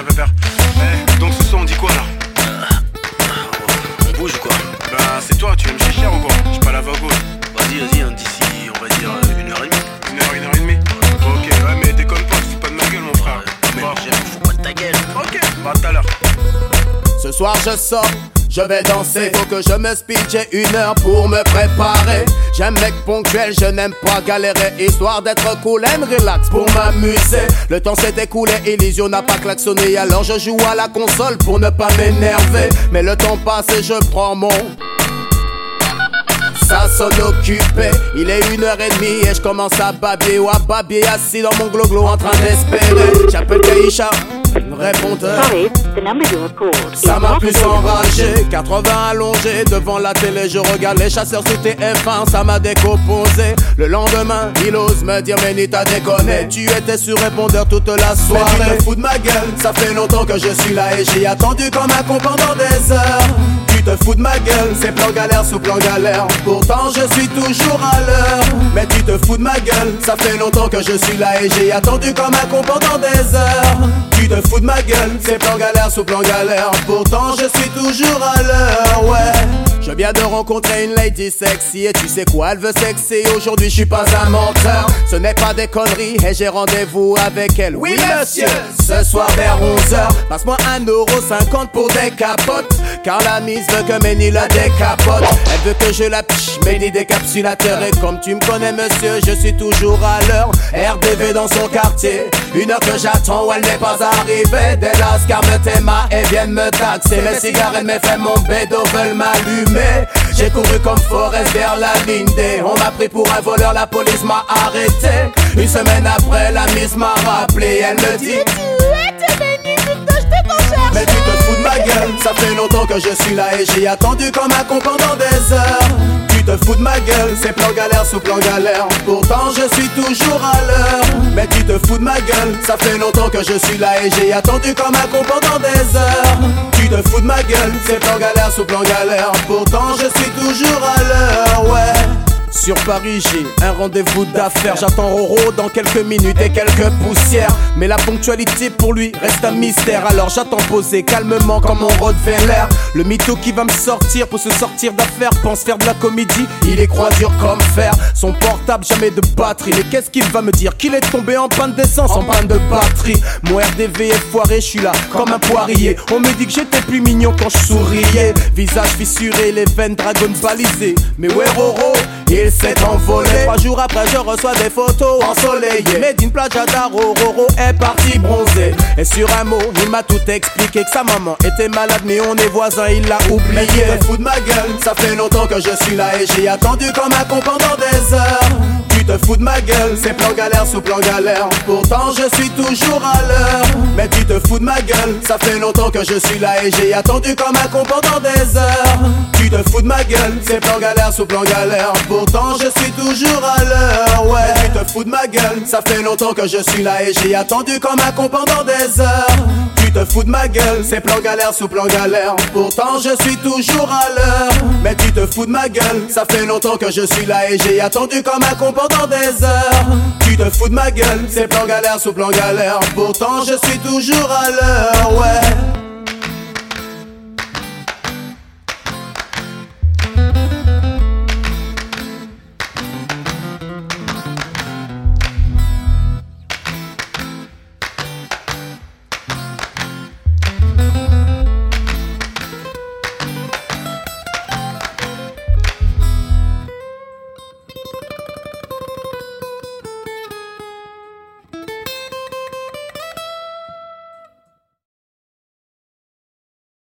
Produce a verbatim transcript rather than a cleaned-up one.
bien Pépère. Eh, donc ce soir on dit quoi là? euh, On bouge ou quoi? Bah c'est toi, tu veux me chier cher ou quoi? J'suis pas la vago. Vas-y, vas-y, hein, d'ici, on va dire euh, une heure et demie. Une heure, une heure et demie. Ok, ouais mais déconne pas, tu fous pas de ma gueule mon frère. Ouais, mais je me fous pas de ta gueule. Ok, bah tout à l'heure. Ce soir je sors, je vais danser, faut que je me speed, j'ai une heure pour me préparer. J'aime mec ponctuel, je n'aime pas galérer, histoire d'être cool and relax pour m'amuser. Le temps s'est écoulé, Elisio n'a pas klaxonné, alors je joue à la console pour ne pas m'énerver. Mais le temps passe et je prends mon... Ça sonne occupé, il est une heure et demie et je commence à babiller ou à babiller assis dans mon glo-glo en train d'espérer. J'appelle Kaisha, répondeur. Sorry, the number you have called is Ça m'a not plus enragé, quatre-vingts allongés devant la télé, je regarde les chasseurs sous T F un, ça m'a décomposé. Le lendemain, il ose me dire mais ni t'as déconné, tu étais sur répondeur toute la soirée. Mais tu te fous de ma gueule, ça fait longtemps que je suis là et j'ai attendu comme un con pendant des heures. Tu te fous de ma gueule, c'est plan galère sous plan galère, pourtant je suis toujours à l'heure. Mais tu te fous de ma gueule, ça fait longtemps que je suis là et j'ai attendu comme un con pendant des heures. Tu te fous de ma gueule, c'est plan galère sous plan galère, pourtant je suis toujours à l'heure, ouais. Je viens de rencontrer une lady sexy et tu sais quoi, elle veut sexy. Aujourd'hui je suis pas un menteur, ce n'est pas des conneries et j'ai rendez-vous avec elle. Oui monsieur, ce soir vers onze heures, passe-moi un euro cinquante pour des capotes, car la mise veut que Méni la décapote. Elle veut que je la piche, Méni décapsulateur. Et comme tu me connais monsieur, je suis toujours à l'heure. R D V dans son quartier, une heure que j'attends où elle n'est pas arrivée. Des lascars me téma et viennent me taxer. Mes cigarettes, mes femmes, mon bédo veulent m'allumer. J'ai couru comme Forrest vers la ligne D. On m'a pris pour un voleur, la police m'a arrêté. Une semaine après, la miss m'a rappelé. Elle me dit mais tu te fous de ma gueule, ça fait longtemps que je suis là et j'ai attendu comme un con pendant des heures. Tu te fous de ma gueule, c'est plan galère sous plan galère, pourtant je suis toujours à l'heure. Mais tu te fous de ma gueule, ça fait longtemps que je suis là et j'ai attendu comme un con pendant des heures. Tu te fous de ma gueule, c'est plan galère sous plan galère, pourtant je suis toujours à l'heure, ouais. Sur Paris j'ai un rendez-vous d'affaires, j'attends Roro dans quelques minutes et quelques poussières. Mais la ponctualité pour lui reste un mystère, alors j'attends poser calmement comme mon Rottweiler. Le mytho qui va me sortir pour se sortir d'affaires pense faire de la comédie, il est croix dur comme fer. Son portable jamais de batterie, mais qu'est-ce qu'il va me dire? Qu'il est tombé en panne d'essence, en panne de batterie. Mon R D V est foiré, je suis là comme un poirier. On me dit que j'étais plus mignon quand je souriais. Visage fissuré, les veines dragon balisées. Mais ouais Roro, il s'est envolé. Trois jours après je reçois des photos ensoleillées. Mais d'une plage à Daro, Roro est parti bronzer. Et sur un mot, il m'a tout expliqué, que sa maman était malade mais on est voisins, il l'a oublié. Mais tu te fous de ma gueule, ça fait longtemps que je suis là et j'ai attendu comme un con pendant des heures. Tu te fous de ma gueule, c'est plan galère sous plan galère, pourtant je suis toujours à l'heure. Mais tu te fous de ma gueule, ça fait longtemps que je suis là et j'ai attendu comme un con pendant des heures. Tu te fous de ma gueule, c'est plan galère sous plan galère, pourtant je suis toujours à l'heure, ouais. Tu te fous de ma gueule, ça fait longtemps que je suis là et j'ai attendu comme un con pendant des heures. Tu te fous de ma gueule, c'est plan galère sous plan galère, pourtant je suis toujours à l'heure. Mais tu te fous de ma gueule, ça fait longtemps que je suis là et j'ai attendu comme un con pendant des heures. Tu te fous de ma gueule, c'est plan galère sous plan galère, pourtant je suis toujours à l'heure, ouais.